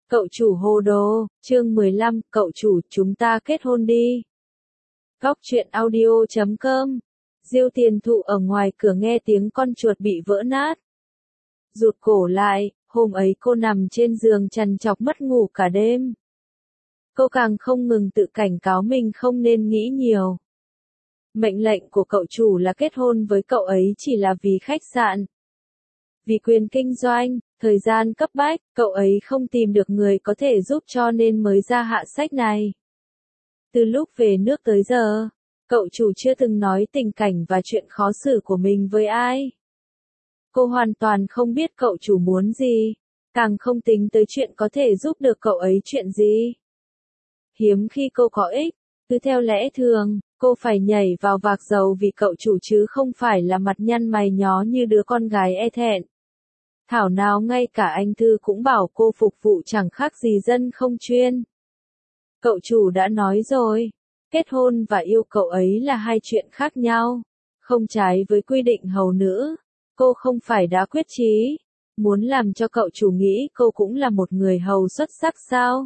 Cậu chủ hồ đồ, chương 15, cậu chủ, chúng ta kết hôn đi. Góc truyện audio.com. Diêu Tiền Thụ ở ngoài cửa nghe tiếng con chuột bị vỡ nát. Rụt cổ lại, hôm ấy cô nằm trên giường trằn trọc mất ngủ cả đêm. Cô càng không ngừng tự cảnh cáo mình không nên nghĩ nhiều. Mệnh lệnh của cậu chủ là kết hôn với cậu ấy chỉ là vì khách sạn. Vì quyền kinh doanh, thời gian cấp bách, cậu ấy không tìm được người có thể giúp cho nên mới ra hạ sách này. Từ lúc về nước tới giờ, cậu chủ chưa từng nói tình cảnh và chuyện khó xử của mình với ai. Cô hoàn toàn không biết cậu chủ muốn gì, càng không tính tới chuyện có thể giúp được cậu ấy chuyện gì. Hiếm khi cô có ích, cứ theo lẽ thường, cô phải nhảy vào vạc dầu vì cậu chủ chứ không phải là mặt nhăn mày nhó như đứa con gái e thẹn. Thảo nào ngay cả anh Thư cũng bảo cô phục vụ chẳng khác gì dân không chuyên. Cậu chủ đã nói rồi, kết hôn và yêu cậu ấy là hai chuyện khác nhau, không trái với quy định hầu nữ. Cô không phải đã quyết chí, muốn làm cho cậu chủ nghĩ cô cũng là một người hầu xuất sắc sao?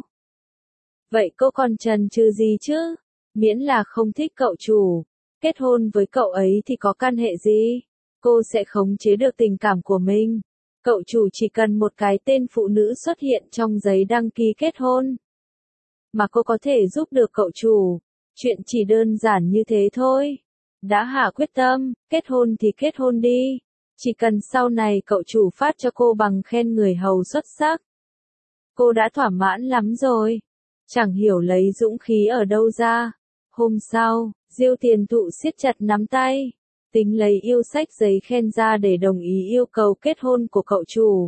Vậy cô còn chần chừ gì chứ? Miễn là không thích cậu chủ, kết hôn với cậu ấy thì có can hệ gì? Cô sẽ khống chế được tình cảm của mình. Cậu chủ chỉ cần một cái tên phụ nữ xuất hiện trong giấy đăng ký kết hôn. Mà cô có thể giúp được cậu chủ. Chuyện chỉ đơn giản như thế thôi. Đã hạ quyết tâm, kết hôn thì kết hôn đi. Chỉ cần sau này cậu chủ phát cho cô bằng khen người hầu xuất sắc. Cô đã thỏa mãn lắm rồi. Chẳng hiểu lấy dũng khí ở đâu ra. Hôm sau, Diêu Tiền Thụ siết chặt nắm tay. Tính lấy yêu sách giấy khen ra để đồng ý yêu cầu kết hôn của cậu chủ.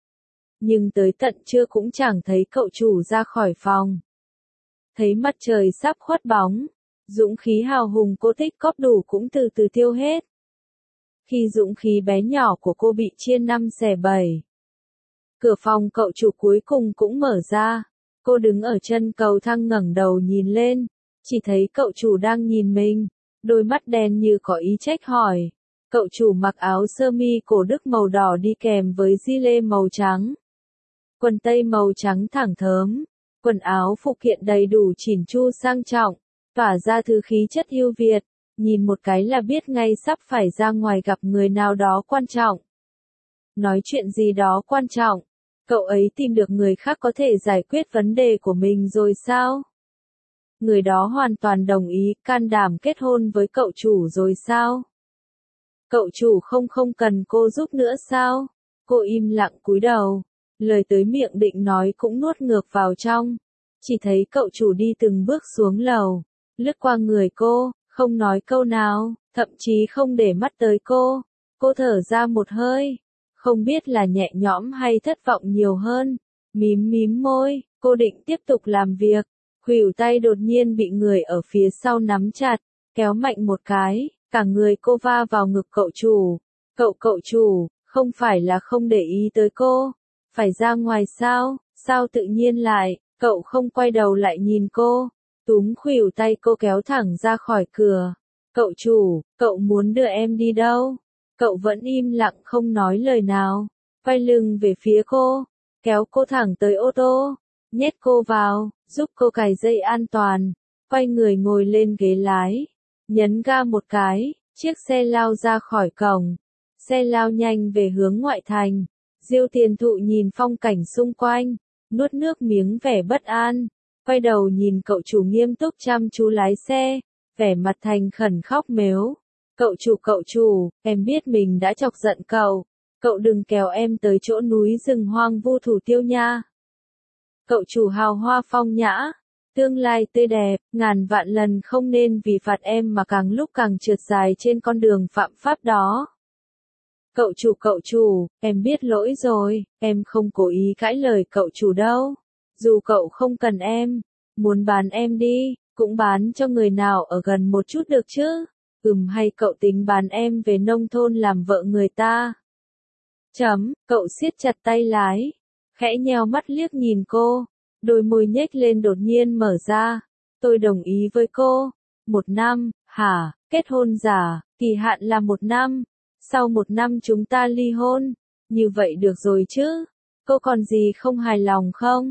Nhưng tới tận trưa cũng chẳng thấy cậu chủ ra khỏi phòng. Thấy mặt trời sắp khuất bóng, dũng khí hào hùng cô tích cóp đủ cũng từ từ tiêu hết. Khi dũng khí bé nhỏ của cô bị chia 5 xẻ 7. Cửa phòng cậu chủ cuối cùng cũng mở ra. Cô đứng ở chân cầu thang ngẩng đầu nhìn lên, chỉ thấy cậu chủ đang nhìn mình. Đôi mắt đen như có ý trách hỏi. Cậu chủ mặc áo sơ mi cổ Đức màu đỏ đi kèm với gi lê màu trắng. Quần tây màu trắng thẳng thớm. Quần áo phụ kiện đầy đủ chỉn chu sang trọng, tỏa ra thứ khí chất yêu Việt. Nhìn một cái là biết ngay sắp phải ra ngoài gặp người nào đó quan trọng. Nói chuyện gì đó quan trọng. Cậu ấy tìm được người khác có thể giải quyết vấn đề của mình rồi sao? Người đó hoàn toàn đồng ý, can đảm kết hôn với cậu chủ rồi sao? Cậu chủ không cần cô giúp nữa sao? Cô im lặng cúi đầu, lời tới miệng định nói cũng nuốt ngược vào trong. Chỉ thấy cậu chủ đi từng bước xuống lầu, lướt qua người cô, không nói câu nào, thậm chí không để mắt tới cô. Cô thở ra một hơi, không biết là nhẹ nhõm hay thất vọng nhiều hơn. Mím môi, cô định tiếp tục làm việc. Khuỷu tay đột nhiên bị người ở phía sau nắm chặt, kéo mạnh một cái, cả người cô va vào ngực cậu chủ. Cậu chủ, không phải là không để ý tới cô, phải ra ngoài sao, sao tự nhiên lại, cậu không quay đầu lại nhìn cô, túm khuỷu tay cô kéo thẳng ra khỏi cửa. Cậu chủ, cậu muốn đưa em đi đâu? Cậu vẫn im lặng không nói lời nào, quay lưng về phía cô, kéo cô thẳng tới ô tô, nhét cô vào, giúp cô cài dây an toàn, quay người ngồi lên ghế lái, nhấn ga một cái, chiếc xe lao ra khỏi cổng, xe lao nhanh về hướng ngoại thành. Diêu Tiền Thụ nhìn phong cảnh xung quanh, nuốt nước miếng vẻ bất an, quay đầu nhìn cậu chủ nghiêm túc chăm chú lái xe, vẻ mặt thành khẩn khóc mếu. Cậu chủ, em biết mình đã chọc giận cậu đừng kéo em tới chỗ núi rừng hoang vu thủ tiêu nha. Cậu chủ hào hoa phong nhã, tương lai tươi đẹp, ngàn vạn lần không nên vì phạt em mà càng lúc càng trượt dài trên con đường phạm pháp đó. Cậu chủ, em biết lỗi rồi, em không cố ý cãi lời cậu chủ đâu. Dù cậu không cần em, muốn bán em đi, cũng bán cho người nào ở gần một chút được chứ. Hay cậu tính bán em về nông thôn làm vợ người ta? Cậu siết chặt tay lái, khẽ nheo mắt liếc nhìn cô, đôi môi nhếch lên đột nhiên mở ra. Tôi đồng ý với cô. 1 năm, hả? Kết hôn giả, kỳ hạn là 1 năm. Sau 1 năm chúng ta ly hôn. Như vậy được rồi chứ? Cô còn gì không hài lòng không?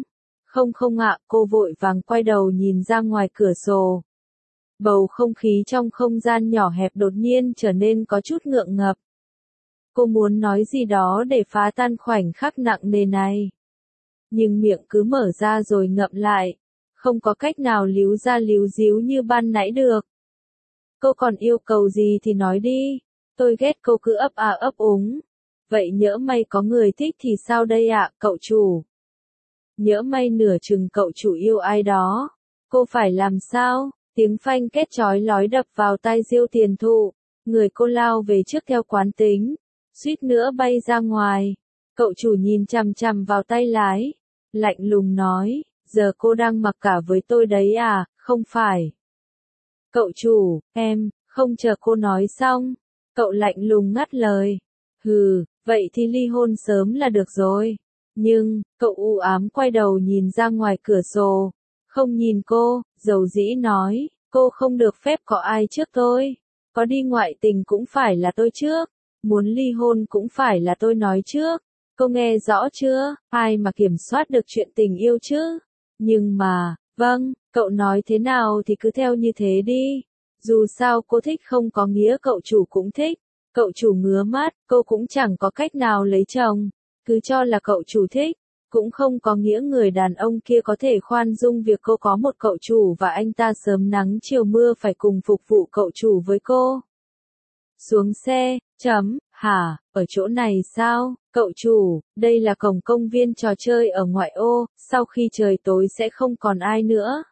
Không không ạ, cô vội vàng quay đầu nhìn ra ngoài cửa sổ. Bầu không khí trong không gian nhỏ hẹp đột nhiên trở nên có chút ngượng ngập. Cô muốn nói gì đó để phá tan khoảnh khắc nặng nề này. Nhưng miệng cứ mở ra rồi ngậm lại. Không có cách nào líu ra líu díu như ban nãy được. Cô còn yêu cầu gì thì nói đi. Tôi ghét cô cứ ấp à ấp úng. Vậy nhỡ may có người thích thì sao đây ạ, cậu chủ? Nhỡ may nửa chừng cậu chủ yêu ai đó. Cô phải làm sao? Tiếng phanh két chói lói đập vào tai Diêu Tiền Thụ. Người cô lao về trước theo quán tính. Suýt nữa bay ra ngoài. Cậu chủ nhìn chằm chằm vào tay lái. Lạnh lùng nói, giờ cô đang mặc cả với tôi đấy à, không phải. Cậu chủ, em, không chờ cô nói xong. Cậu lạnh lùng ngắt lời. Hừ, vậy thì ly hôn sớm là được rồi. Nhưng, cậu u ám quay đầu nhìn ra ngoài cửa sổ. Không nhìn cô, dầu dĩ nói, cô không được phép có ai trước tôi. Có đi ngoại tình cũng phải là tôi trước. Muốn ly hôn cũng phải là tôi nói trước. Cô nghe rõ chưa? Ai mà kiểm soát được chuyện tình yêu chứ? Nhưng mà, vâng, cậu nói thế nào thì cứ theo như thế đi. Dù sao cô thích không có nghĩa cậu chủ cũng thích. Cậu chủ ngứa mắt, cô cũng chẳng có cách nào lấy chồng. Cứ cho là cậu chủ thích. Cũng không có nghĩa người đàn ông kia có thể khoan dung việc cô có một cậu chủ và anh ta sớm nắng chiều mưa phải cùng phục vụ cậu chủ với cô. Xuống xe, hả, ở chỗ này sao, cậu chủ, đây là cổng công viên trò chơi ở ngoại ô, sau khi trời tối sẽ không còn ai nữa.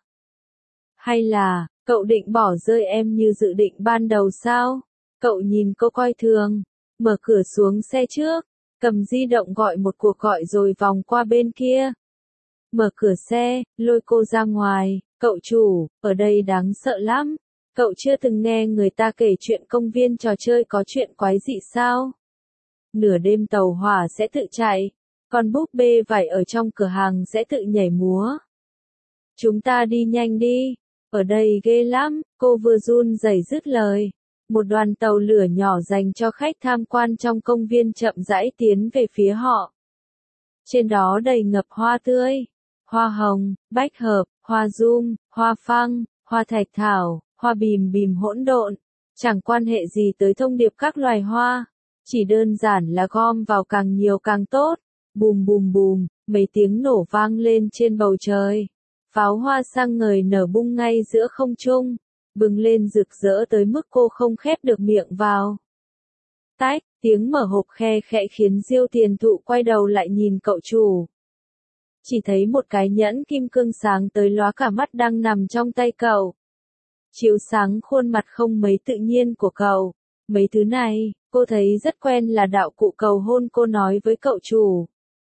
Hay là, cậu định bỏ rơi em như dự định ban đầu sao? Cậu nhìn cô coi thường, mở cửa xuống xe trước, cầm di động gọi một cuộc gọi rồi vòng qua bên kia. Mở cửa xe, lôi cô ra ngoài, cậu chủ, ở đây đáng sợ lắm. Cậu chưa từng nghe người ta kể chuyện công viên trò chơi có chuyện quái dị sao? Nửa đêm tàu hỏa sẽ tự chạy, còn búp bê vải ở trong cửa hàng sẽ tự nhảy múa. Chúng ta đi nhanh đi, ở đây ghê lắm, cô vừa run rẩy dứt lời. Một đoàn tàu lửa nhỏ dành cho khách tham quan trong công viên chậm rãi tiến về phía họ. Trên đó đầy ngập hoa tươi, hoa hồng, bách hợp, hoa gium, hoa phăng, hoa thạch thảo, hoa bìm bìm hỗn độn, chẳng quan hệ gì tới thông điệp các loài hoa, chỉ đơn giản là gom vào càng nhiều càng tốt. Bùm bùm bùm, mấy tiếng nổ vang lên trên bầu trời. Pháo hoa sang ngời nở bung ngay giữa không trung, bừng lên rực rỡ tới mức cô không khép được miệng vào. Tách, tiếng mở hộp khe khẽ khiến Diêu Tiền Thụ quay đầu lại nhìn cậu chủ. Chỉ thấy một cái nhẫn kim cương sáng tới lóa cả mắt đang nằm trong tay cậu. Chiếu sáng khuôn mặt không mấy tự nhiên của cậu. Mấy thứ này, cô thấy rất quen là đạo cụ cầu hôn cô nói với cậu chủ.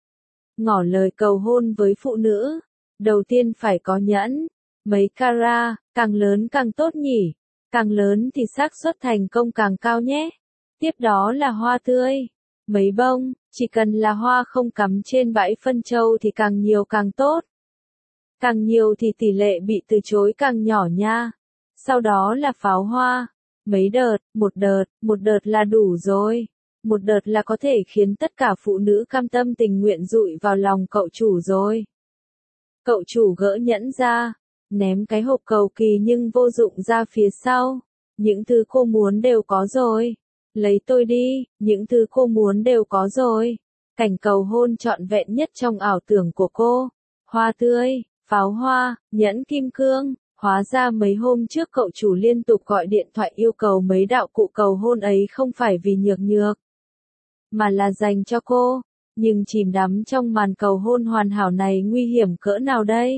Ngỏ lời cầu hôn với phụ nữ. Đầu tiên phải có nhẫn. Mấy carat, càng lớn càng tốt nhỉ. Càng lớn thì xác suất thành công càng cao nhé. Tiếp đó là hoa tươi. Mấy bông, chỉ cần là hoa không cắm trên bãi phân châu thì càng nhiều càng tốt. Càng nhiều thì tỷ lệ bị từ chối càng nhỏ nha. Sau đó là pháo hoa. Mấy đợt, một đợt là đủ rồi. Một đợt là có thể khiến tất cả phụ nữ cam tâm tình nguyện dụi vào lòng cậu chủ rồi. Cậu chủ gỡ nhẫn ra, ném cái hộp cầu kỳ nhưng vô dụng ra phía sau. Những thứ cô muốn đều có rồi. Lấy tôi đi, những thứ cô muốn đều có rồi. Cảnh cầu hôn trọn vẹn nhất trong ảo tưởng của cô. Hoa tươi, pháo hoa, nhẫn kim cương. Hóa ra mấy hôm trước cậu chủ liên tục gọi điện thoại yêu cầu mấy đạo cụ cầu hôn ấy không phải vì nhược nhược, mà là dành cho cô. Nhưng chìm đắm trong màn cầu hôn hoàn hảo này nguy hiểm cỡ nào đây?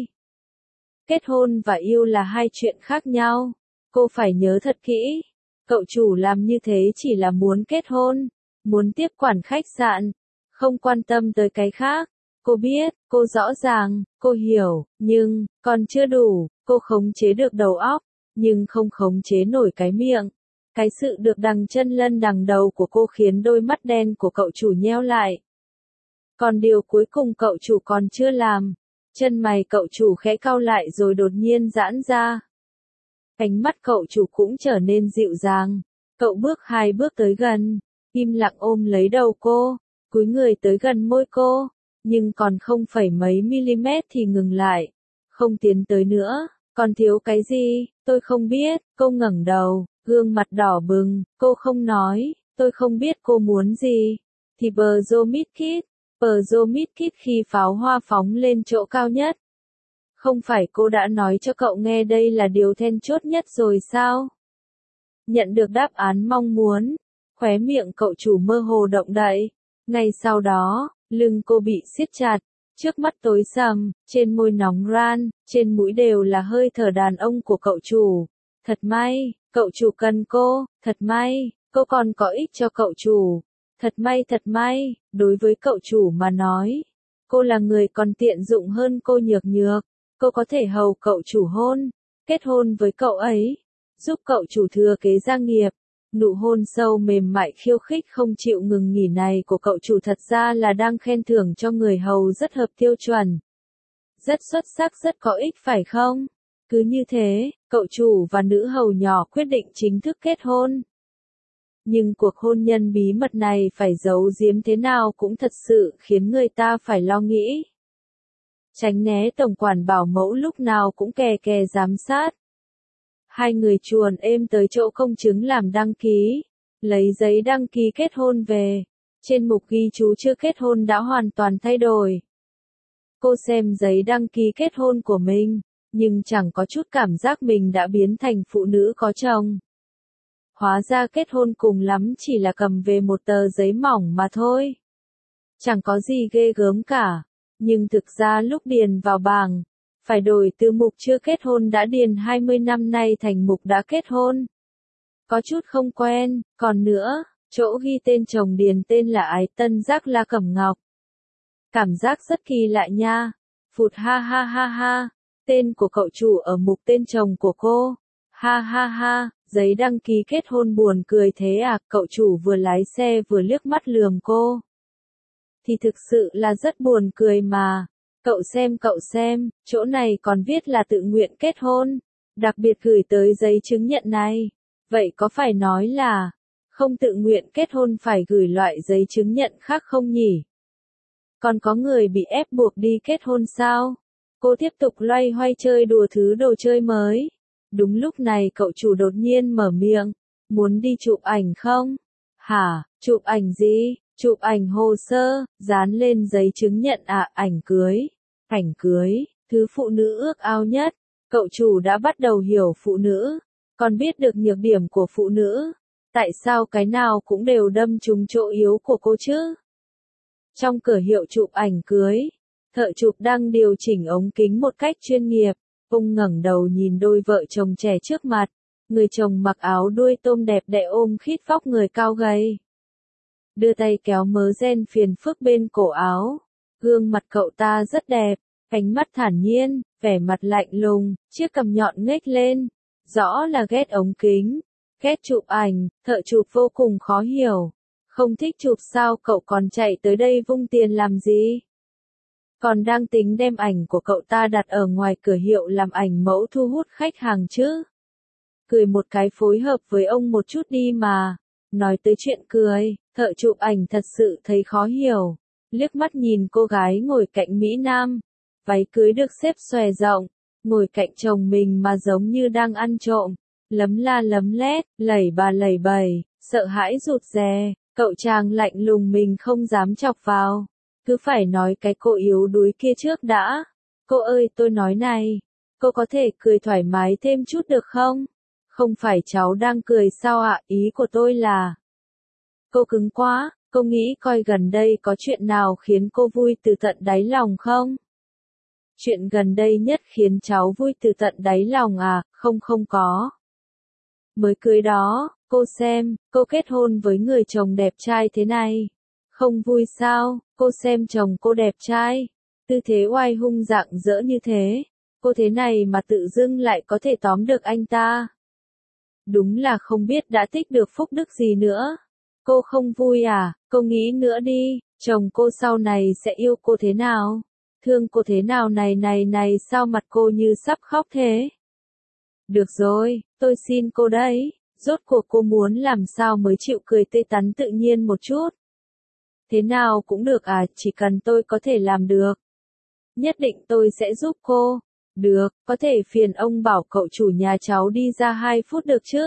Kết hôn và yêu là hai chuyện khác nhau. Cô phải nhớ thật kỹ. Cậu chủ làm như thế chỉ là muốn kết hôn, muốn tiếp quản khách sạn, không quan tâm tới cái khác. Cô biết, cô rõ ràng, cô hiểu, nhưng, còn chưa đủ, cô khống chế được đầu óc, nhưng không khống chế nổi cái miệng. Cái sự được đằng chân lân đằng đầu của cô khiến đôi mắt đen của cậu chủ nheo lại. Còn điều cuối cùng cậu chủ còn chưa làm. Chân mày cậu chủ khẽ cau lại rồi đột nhiên giãn ra. Ánh mắt cậu chủ cũng trở nên dịu dàng. Cậu bước 2 bước tới gần, im lặng ôm lấy đầu cô, cúi người tới gần môi cô. nhưng còn không phẩy mấy mm thì ngừng lại, không tiến tới nữa. Còn thiếu cái gì, tôi không biết, cô ngẩng đầu, gương mặt đỏ bừng, cô không nói, tôi không biết cô muốn gì. Thì bờ mít kít khi pháo hoa phóng lên chỗ cao nhất. Không phải cô đã nói cho cậu nghe đây là điều then chốt nhất rồi sao? Nhận được đáp án mong muốn, khóe miệng cậu chủ mơ hồ động đậy. Ngay sau đó, lưng cô bị siết chặt, trước mắt tối sầm, trên môi nóng ran, trên mũi đều là hơi thở đàn ông của cậu chủ. Thật may, cậu chủ cần cô, thật may, cô còn có ích cho cậu chủ. Thật may, đối với cậu chủ mà nói, cô là người còn tiện dụng hơn cô nhược nhược, cô có thể hầu cậu chủ kết hôn với cậu ấy, giúp cậu chủ thừa kế gia nghiệp. Nụ hôn sâu mềm mại khiêu khích không chịu ngừng nghỉ này của cậu chủ thật ra là đang khen thưởng cho người hầu rất hợp tiêu chuẩn. Rất xuất sắc, rất có ích phải không? Cứ như thế, cậu chủ và nữ hầu nhỏ quyết định chính thức kết hôn. Nhưng cuộc hôn nhân bí mật này phải giấu giếm thế nào cũng thật sự khiến người ta phải lo nghĩ. Tránh né tổng quản bảo mẫu lúc nào cũng kè kè giám sát. Hai người chuồn êm tới chỗ công chứng làm đăng ký, lấy giấy đăng ký kết hôn về. Trên mục ghi chú chưa kết hôn đã hoàn toàn thay đổi. Cô xem giấy đăng ký kết hôn của mình, nhưng chẳng có chút cảm giác mình đã biến thành phụ nữ có chồng. Hóa ra kết hôn cùng lắm chỉ là cầm về một tờ giấy mỏng mà thôi. Chẳng có gì ghê gớm cả, nhưng thực ra lúc điền vào bảng, phải đổi từ mục chưa kết hôn đã điền 20 năm nay thành mục đã kết hôn. Có chút không quen, còn nữa, chỗ ghi tên chồng điền tên là Ái Tân Giác La Cẩm Ngọc. Cảm giác rất kỳ lạ nha. Phụt ha ha ha ha, tên của cậu chủ ở mục tên chồng của cô. Ha ha ha, giấy đăng ký kết hôn buồn cười thế à, cậu chủ vừa lái xe vừa liếc mắt lườm cô. Thì thực sự là rất buồn cười mà. Cậu xem, chỗ này còn viết là tự nguyện kết hôn, đặc biệt gửi tới giấy chứng nhận này. Vậy có phải nói là, không tự nguyện kết hôn phải gửi loại giấy chứng nhận khác không nhỉ? Còn có người bị ép buộc đi kết hôn sao? Cô tiếp tục loay hoay chơi đùa thứ đồ chơi mới. Đúng lúc này cậu chủ đột nhiên mở miệng, muốn đi chụp ảnh không? Hả, chụp ảnh gì? Chụp ảnh hồ sơ, dán lên giấy chứng nhận ảnh cưới. Ảnh cưới, thứ phụ nữ ước ao nhất. Cậu chủ đã bắt đầu hiểu phụ nữ, còn biết được nhược điểm của phụ nữ. Tại sao cái nào cũng đều đâm trúng chỗ yếu của cô chứ? Trong cửa hiệu chụp ảnh cưới, thợ chụp đang điều chỉnh ống kính một cách chuyên nghiệp. Ông ngẩng đầu nhìn đôi vợ chồng trẻ trước mặt. Người chồng mặc áo đuôi tôm đẹp đẽ ôm khít vóc người cao gầy. Đưa tay kéo mớ ren phiền phức bên cổ áo. Gương mặt cậu ta rất đẹp, ánh mắt thản nhiên, vẻ mặt lạnh lùng, chiếc cằm nhọn nghếch lên. Rõ là ghét ống kính, ghét chụp ảnh, thợ chụp vô cùng khó hiểu. Không thích chụp sao cậu còn chạy tới đây vung tiền làm gì? Còn đang tính đem ảnh của cậu ta đặt ở ngoài cửa hiệu làm ảnh mẫu thu hút khách hàng chứ? Cười một cái phối hợp với ông một chút đi mà. Nói tới chuyện cười, thợ chụp ảnh thật sự thấy khó hiểu. Liếc mắt nhìn cô gái ngồi cạnh Mỹ Nam. Váy cưới được xếp xòe rộng, ngồi cạnh chồng mình mà giống như đang ăn trộm. Lấm la lấm lét, lẩy bà lẩy bẩy, sợ hãi rụt rè. Cậu chàng lạnh lùng mình không dám chọc vào. Cứ phải nói cái cô yếu đuối kia trước đã. Cô ơi tôi nói này, cô có thể cười thoải mái thêm chút được không? Không phải cháu đang cười sao ạ, ý của tôi là. Cô cứng quá, cô nghĩ coi gần đây có chuyện nào khiến cô vui từ tận đáy lòng không? Chuyện gần đây nhất khiến cháu vui từ tận đáy lòng à, không có. Mới cưới đó, cô xem, cô kết hôn với người chồng đẹp trai thế này. Không vui sao, cô xem chồng cô đẹp trai, tư thế oai hung rạng rỡ như thế, cô thế này mà tự dưng lại có thể tóm được anh ta. Đúng là không biết đã tích được phúc đức gì nữa. Cô không vui à, cô nghĩ nữa đi, chồng cô sau này sẽ yêu cô thế nào? Thương cô thế nào này sao mặt cô như sắp khóc thế? Được rồi, tôi xin cô đấy, rốt cuộc cô muốn làm sao mới chịu cười tươi tắn tự nhiên một chút. Thế nào cũng được à, chỉ cần tôi có thể làm được. Nhất định tôi sẽ giúp cô. Được, có thể phiền ông bảo cậu chủ nhà cháu đi ra 2 phút được chứ?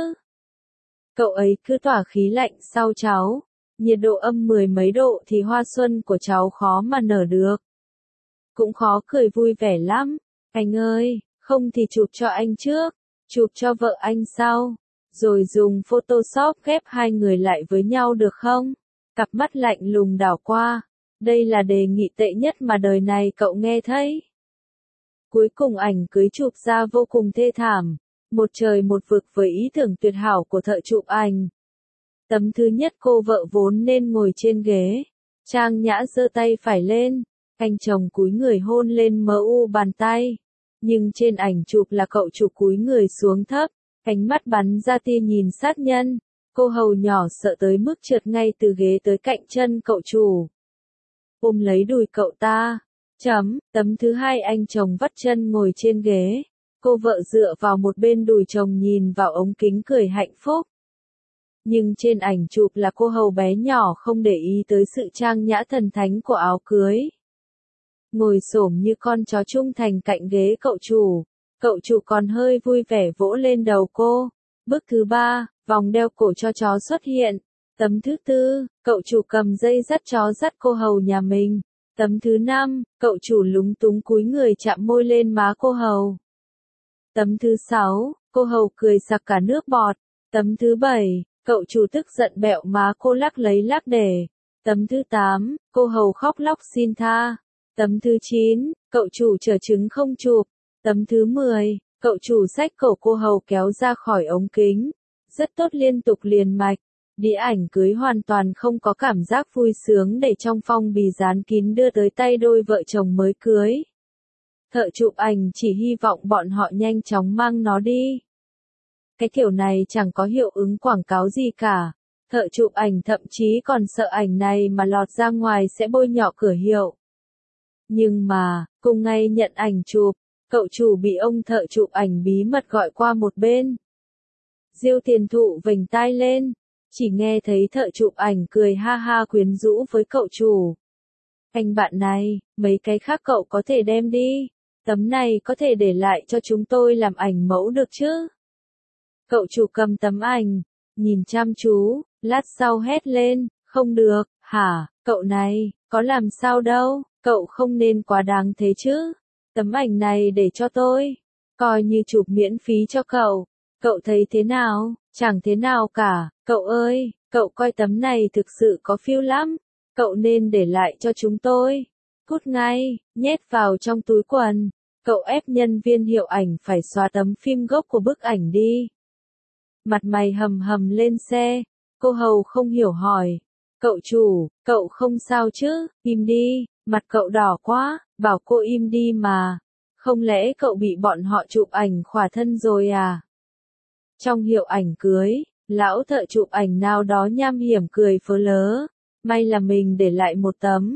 Cậu ấy cứ tỏa khí lạnh sau cháu. Nhiệt độ âm 10 mấy độ thì hoa xuân của cháu khó mà nở được. Cũng khó cười vui vẻ lắm. Anh ơi, không thì chụp cho anh trước, chụp cho vợ anh sau, rồi dùng Photoshop ghép hai người lại với nhau được không? Cặp mắt lạnh lùng đảo qua. Đây là đề nghị tệ nhất mà đời này cậu nghe thấy. Cuối cùng ảnh cưới chụp ra vô cùng thê thảm. Một trời một vực với ý tưởng tuyệt hảo của thợ chụp ảnh. Tấm thứ nhất cô vợ vốn nên ngồi trên ghế. Trang Nhã giơ tay phải lên. Anh chồng cúi người hôn lên mu bàn tay. Nhưng trên ảnh chụp là cậu chủ cúi người xuống thấp. Ánh mắt bắn ra tia nhìn sát nhân. Cô hầu nhỏ sợ tới mức trượt ngay từ ghế tới cạnh chân cậu chủ. Ôm lấy đùi cậu ta. Tấm thứ hai anh chồng vắt chân ngồi trên ghế. Cô vợ dựa vào một bên đùi chồng nhìn vào ống kính cười hạnh phúc. Nhưng trên ảnh chụp là cô hầu bé nhỏ không để ý tới sự trang nhã thần thánh của áo cưới. Ngồi xổm như con chó trung thành cạnh ghế cậu chủ. Cậu chủ còn hơi vui vẻ vỗ lên đầu cô. Bước thứ 3, vòng đeo cổ cho chó xuất hiện. Tấm thứ 4, cậu chủ cầm dây dắt chó dắt cô hầu nhà mình. Tấm thứ 5, cậu chủ lúng túng cúi người chạm môi lên má cô hầu. Tấm thứ 6, cô hầu cười sặc cả nước bọt. Tấm thứ 7, cậu chủ tức giận bẹo má cô lắc lấy lắc để. Tấm thứ 8, cô hầu khóc lóc xin tha. Tấm thứ 9, cậu chủ chờ trứng không chụp. Tấm thứ 10, cậu chủ xách cổ cô hầu kéo ra khỏi ống kính. Rất tốt liên tục liền mạch. Đĩa ảnh cưới hoàn toàn không có cảm giác vui sướng để trong phong bì dán kín đưa tới tay đôi vợ chồng mới cưới. Thợ chụp ảnh chỉ hy vọng bọn họ nhanh chóng mang nó đi. Cái kiểu này chẳng có hiệu ứng quảng cáo gì cả. Thợ chụp ảnh thậm chí còn sợ ảnh này mà lọt ra ngoài sẽ bôi nhọ cửa hiệu. Nhưng mà, cùng ngày nhận ảnh chụp, cậu chủ bị ông thợ chụp ảnh bí mật gọi qua một bên. Diêu Tiền Thụ vểnh tai lên, chỉ nghe thấy thợ chụp ảnh cười ha ha quyến rũ với cậu chủ. Anh bạn này, mấy cái khác cậu có thể đem đi, tấm này có thể để lại cho chúng tôi làm ảnh mẫu được chứ? Cậu chủ cầm tấm ảnh, nhìn chăm chú, lát sau hét lên, không được, hả, cậu này, có làm sao đâu, cậu không nên quá đáng thế chứ. Tấm ảnh này để cho tôi, coi như chụp miễn phí cho cậu. Cậu thấy thế nào? Chẳng thế nào cả, cậu ơi, cậu coi tấm này thực sự có feel lắm. Cậu nên để lại cho chúng tôi. Cút ngay, nhét vào trong túi quần. Cậu ép nhân viên hiệu ảnh phải xóa tấm phim gốc của bức ảnh đi. Mặt mày hầm hầm lên xe. Cô hầu không hiểu hỏi. Cậu chủ, cậu không sao chứ, im đi, mặt cậu đỏ quá, bảo cô im đi mà. Không lẽ cậu bị bọn họ chụp ảnh khỏa thân rồi à? Trong hiệu ảnh cưới, lão thợ chụp ảnh nào đó nham hiểm cười phớ lớ. May là mình để lại một tấm.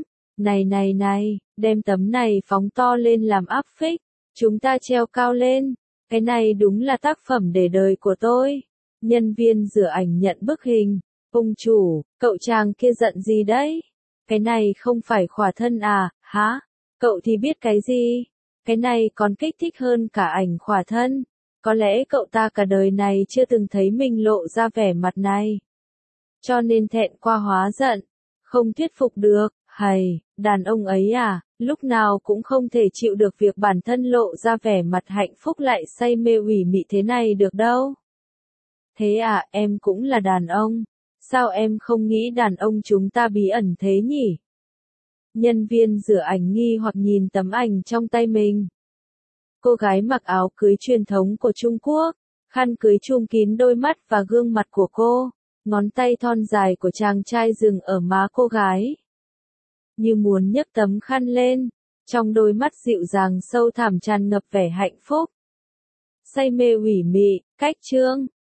Này, đem tấm này phóng to lên làm áp phích. Chúng ta treo cao lên. Cái này đúng là tác phẩm để đời của tôi. Nhân viên rửa ảnh nhận bức hình. Ông chủ, cậu chàng kia giận gì đấy? Cái này không phải khỏa thân à, hả? Cậu thì biết cái gì? Cái này còn kích thích hơn cả ảnh khỏa thân. Có lẽ cậu ta cả đời này chưa từng thấy mình lộ ra vẻ mặt này. Cho nên thẹn qua hóa giận. Không thuyết phục được, hầy, đàn ông ấy à, lúc nào cũng không thể chịu được việc bản thân lộ ra vẻ mặt hạnh phúc lại say mê ủy mị thế này được đâu. Thế à, em cũng là đàn ông. Sao em không nghĩ đàn ông chúng ta bí ẩn thế nhỉ? Nhân viên rửa ảnh nghi hoặc nhìn tấm ảnh trong tay mình. Cô gái mặc áo cưới truyền thống của Trung Quốc, khăn cưới trùm kín đôi mắt và gương mặt của cô, ngón tay thon dài của chàng trai dừng ở má cô gái. Như muốn nhấc tấm khăn lên, trong đôi mắt dịu dàng sâu thẳm tràn ngập vẻ hạnh phúc. Say mê ủy mị, cách chương.